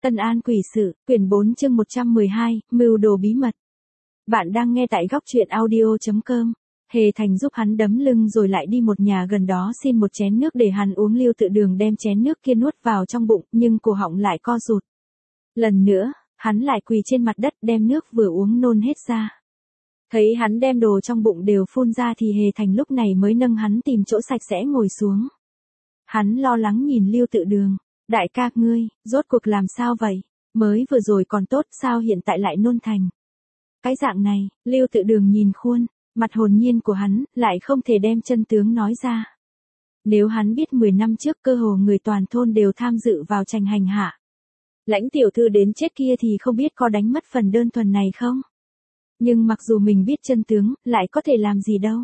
Tân An Quỷ Sự, quyển 4 chương 112, mưu đồ bí mật. Bạn đang nghe tại góc truyện audio.com. Hề Thành giúp hắn đấm lưng rồi lại đi một nhà gần đó xin một chén nước để hắn uống. Lưu Tự Đường đem chén nước kia nuốt vào trong bụng, nhưng cổ họng lại co rụt. Lần nữa, hắn lại quỳ trên mặt đất đem nước vừa uống nôn hết ra. Thấy hắn đem đồ trong bụng đều phun ra thì Hề Thành lúc này mới nâng hắn tìm chỗ sạch sẽ ngồi xuống. Hắn lo lắng nhìn Lưu Tự Đường. Đại ca ngươi, rốt cuộc làm sao vậy? Mới vừa rồi còn tốt, sao hiện tại lại nôn thành? Cái dạng này, Lưu Tự Đường nhìn khuôn mặt hồn nhiên của hắn, lại không thể đem chân tướng nói ra. Nếu hắn biết 10 năm trước cơ hồ người toàn thôn đều tham dự vào tranh hành hạ Lãnh tiểu thư đến chết kia thì không biết có đánh mất phần đơn thuần này không? Nhưng mặc dù mình biết chân tướng, lại có thể làm gì đâu.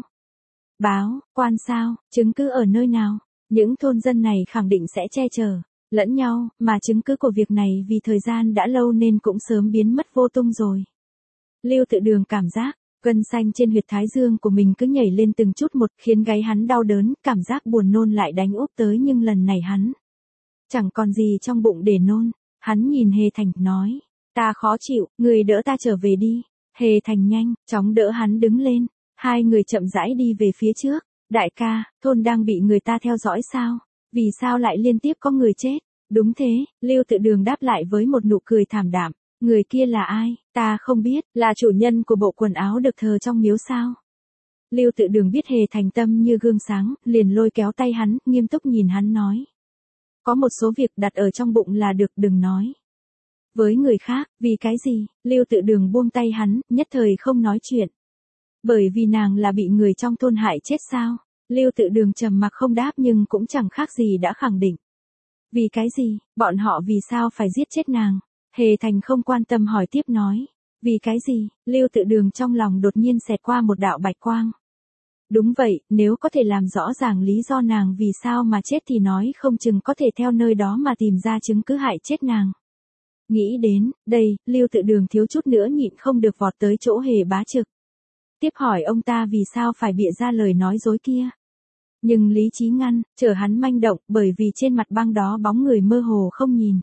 Báo, quan sao, chứng cứ ở nơi nào? Những thôn dân này khẳng định sẽ che chở lẫn nhau, mà chứng cứ của việc này vì thời gian đã lâu nên cũng sớm biến mất vô tung rồi. Lưu Tự Đường cảm giác, gân xanh trên huyệt thái dương của mình cứ nhảy lên từng chút một, khiến gáy hắn đau đớn, cảm giác buồn nôn lại đánh úp tới, nhưng lần này hắn chẳng còn gì trong bụng để nôn. Hắn nhìn Hề Thành, nói, ta khó chịu, người đỡ ta trở về đi. Hề Thành nhanh chóng đỡ hắn đứng lên, hai người chậm rãi đi về phía trước. Đại ca, thôn đang bị người ta theo dõi sao? Vì sao lại liên tiếp có người chết? Đúng thế, Lưu Tự Đường đáp lại với một nụ cười thảm đạm. Người kia là ai? Ta không biết, là chủ nhân của bộ quần áo được thờ trong miếu sao? Lưu Tự Đường biết Hề Thành tâm như gương sáng, liền lôi kéo tay hắn, nghiêm túc nhìn hắn nói. Có một số việc đặt ở trong bụng là được, đừng nói với người khác. Vì cái gì? Lưu Tự Đường buông tay hắn, nhất thời không nói chuyện. Bởi vì nàng là bị người trong thôn hại chết sao? Lưu Tự Đường trầm mặc không đáp, nhưng cũng chẳng khác gì đã khẳng định. Vì cái gì? Bọn họ vì sao phải giết chết nàng? Hề Thành không quan tâm hỏi tiếp, nói. Vì cái gì? Lưu Tự Đường trong lòng đột nhiên xẹt qua một đạo bạch quang. Đúng vậy, nếu có thể làm rõ ràng lý do nàng vì sao mà chết thì nói không chừng có thể theo nơi đó mà tìm ra chứng cứ hại chết nàng. Nghĩ đến đây, Lưu Tự Đường thiếu chút nữa nhịn không được vọt tới chỗ Hề Bá Trực. Tiếp hỏi ông ta vì sao phải bịa ra lời nói dối kia. Nhưng lý trí ngăn, chờ hắn manh động, bởi vì trên mặt băng đó bóng người mơ hồ không nhìn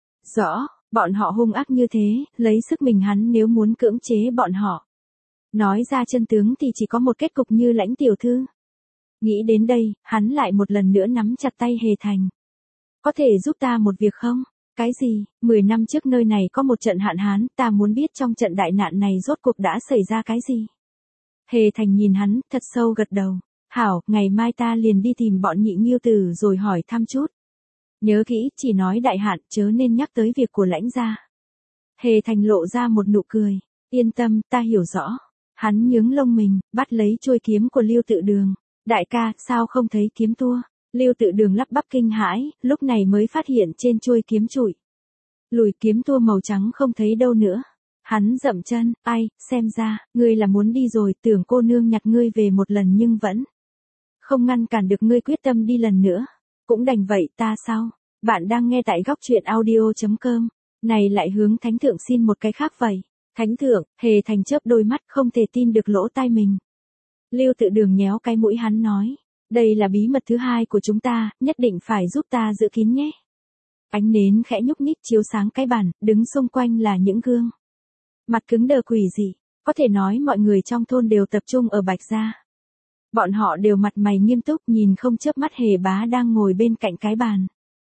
rõ. Bọn họ hung ác như thế, lấy sức mình hắn nếu muốn cưỡng chế bọn họ nói ra chân tướng thì chỉ có một kết cục như Lãnh tiểu thư. Nghĩ đến đây, hắn lại một lần nữa nắm chặt tay Hề Thành. Có thể giúp ta một việc không? Cái gì? 10 năm trước nơi này có một trận hạn hán, ta muốn biết trong trận đại nạn này rốt cuộc đã xảy ra cái gì? Hề Thành nhìn hắn, thật sâu gật đầu. Hảo, ngày mai ta liền đi tìm bọn Nhị Nghiêu tử rồi hỏi thăm chút. Nhớ kỹ, chỉ nói đại hạn, chớ nên nhắc tới việc của Lãnh gia. Hề Thành lộ ra một nụ cười. Yên tâm, ta hiểu rõ. Hắn nhướng lông mình, bắt lấy chuôi kiếm của Lưu Tự Đường. Đại ca, sao không thấy kiếm tua? Lưu Tự Đường lắp bắp kinh hãi, lúc này mới phát hiện trên chuôi kiếm trụi lùi kiếm tua màu trắng không thấy đâu nữa. Hắn dậm chân, ai, xem ra, ngươi là muốn đi rồi, tưởng cô nương nhặt ngươi về một lần nhưng vẫn không ngăn cản được ngươi quyết tâm đi lần nữa. Cũng đành vậy, ta sao? Bạn đang nghe tại góc truyện audio.com. Này lại hướng thánh thượng xin một cái khác vậy. Thánh thượng, Hề Thành chớp đôi mắt không thể tin được lỗ tai mình. Lưu Tự Đường nhéo cái mũi hắn, nói. Đây là bí mật thứ hai của chúng ta, nhất định phải giúp ta giữ kín nhé. Ánh nến khẽ nhúc nhích chiếu sáng cái bàn, đứng xung quanh là những gương mặt cứng đờ quỷ dị. Có thể nói mọi người trong thôn đều tập trung ở Bạch gia. Bọn họ đều mặt mày nghiêm túc nhìn không chớp mắt Hề Bá đang ngồi bên cạnh cái bàn.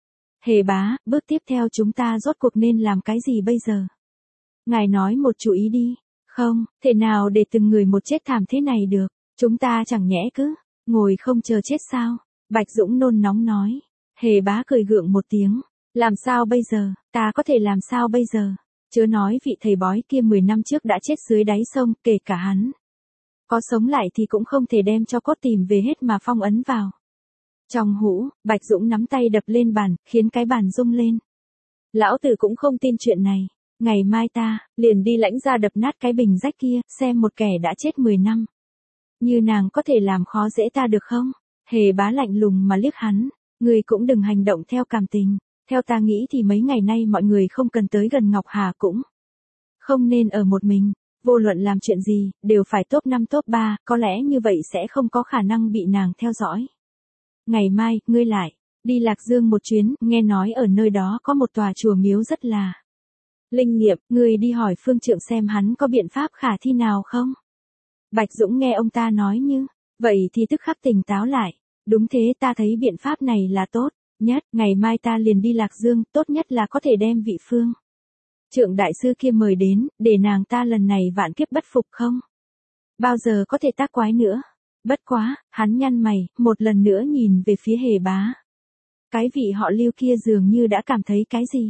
Hề Bá, bước tiếp theo chúng ta rốt cuộc nên làm cái gì bây giờ? Ngài nói một chủ ý đi. Không, thể nào để từng người một chết thảm thế này được. Chúng ta chẳng nhẽ cứ ngồi không chờ chết sao? Bạch Dũng nôn nóng nói. Hề Bá cười gượng một tiếng. Làm sao bây giờ? Ta có thể làm sao bây giờ? Chớ nói vị thầy bói kia 10 năm trước đã chết dưới đáy sông, kể cả hắn có sống lại thì cũng không thể đem cho cốt tìm về hết mà phong ấn vào trong hũ. Bạch Dũng nắm tay đập lên bàn, khiến cái bàn rung lên. Lão tử cũng không tin chuyện này. Ngày mai ta liền đi Lãnh gia đập nát cái bình rách kia, xem một kẻ đã chết 10 năm như nàng có thể làm khó dễ ta được không? Hề Bá lạnh lùng mà liếc hắn. Người cũng đừng hành động theo cảm tình. Theo ta nghĩ thì mấy ngày nay mọi người không cần tới gần Ngọc Hà, cũng không nên ở một mình. Vô luận làm chuyện gì, đều phải top 5 top 3, có lẽ như vậy sẽ không có khả năng bị nàng theo dõi. Ngày mai, ngươi lại Đi Lạc Dương một chuyến, nghe nói ở nơi đó có một tòa chùa miếu rất là linh nghiệm, người đi hỏi Phương Trượng xem hắn có biện pháp khả thi nào không? Bạch Dũng nghe ông ta nói như vậy thì tức khắc tỉnh táo lại. Đúng thế, ta thấy biện pháp này là tốt nhất, ngày mai ta liền đi Lạc Dương, tốt nhất là có thể đem vị Phương Trượng đại sư kia mời đến, để nàng ta lần này vạn kiếp bất phục không bao giờ có thể tác quái nữa. Bất quá, hắn nhăn mày, một lần nữa nhìn về phía Hề Bá. Cái vị họ Lưu kia dường như đã cảm thấy cái gì.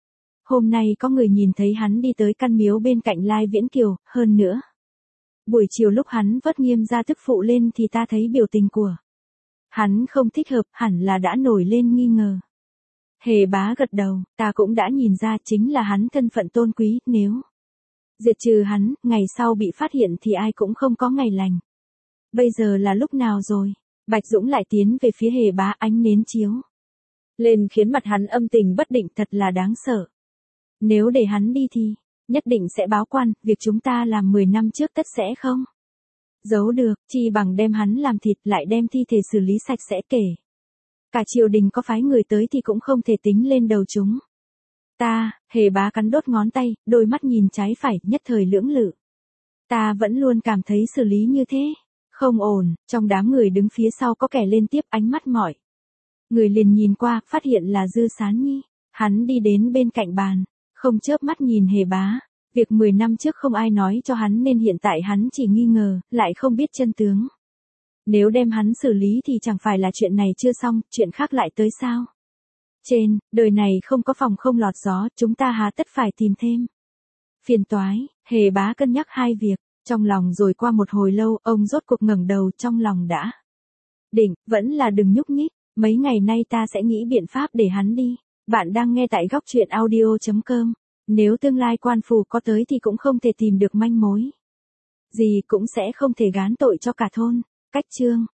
Hôm nay có người nhìn thấy hắn đi tới căn miếu bên cạnh Lai Viễn Kiều, hơn nữa. Buổi chiều lúc hắn vớt Nghiêm gia tức phụ lên thì ta thấy biểu tình của hắn không thích hợp, hẳn là đã nổi lên nghi ngờ. Hề Bá gật đầu, ta cũng đã nhìn ra chính là hắn thân phận tôn quý, nếu diệt trừ hắn, ngày sau bị phát hiện thì ai cũng không có ngày lành. Bây giờ là lúc nào rồi? Bạch Dũng lại tiến về phía Hề Bá, ánh nến chiếu lên khiến mặt hắn âm tình bất định, thật là đáng sợ. Nếu để hắn đi thì, nhất định sẽ báo quan, việc chúng ta làm 10 năm trước tất sẽ không giấu được, chi bằng đem hắn làm thịt lại đem thi thể xử lý sạch sẽ, kể cả triều đình có phái người tới thì cũng không thể tính lên đầu chúng ta. Hề Bá cắn đốt ngón tay, đôi mắt nhìn trái phải, nhất thời lưỡng lự. Ta vẫn luôn cảm thấy xử lý như thế không ổn. Trong đám người đứng phía sau có kẻ lên tiếp, ánh mắt mọi người liền nhìn qua, phát hiện là Dư Sán Nhi. Hắn đi đến bên cạnh bàn, không chớp mắt nhìn Hề Bá. Việc 10 năm trước không ai nói cho hắn nên hiện tại hắn chỉ nghi ngờ, lại không biết chân tướng. Nếu đem hắn xử lý thì chẳng phải là chuyện này chưa xong, chuyện khác lại tới sao? Trên đời này không có phòng không lọt gió, chúng ta há tất phải tìm thêm phiền toái. Hề Bá cân nhắc hai việc trong lòng, rồi qua một hồi lâu, ông rốt cuộc ngẩng đầu, trong lòng đã định, vẫn là đừng nhúc nhích, mấy ngày nay ta sẽ nghĩ biện pháp để hắn đi. Bạn đang nghe tại góc truyện audio.com. Nếu tương lai quan phủ có tới thì cũng không thể tìm được manh mối gì, cũng sẽ không thể gán tội cho cả thôn. Cách chương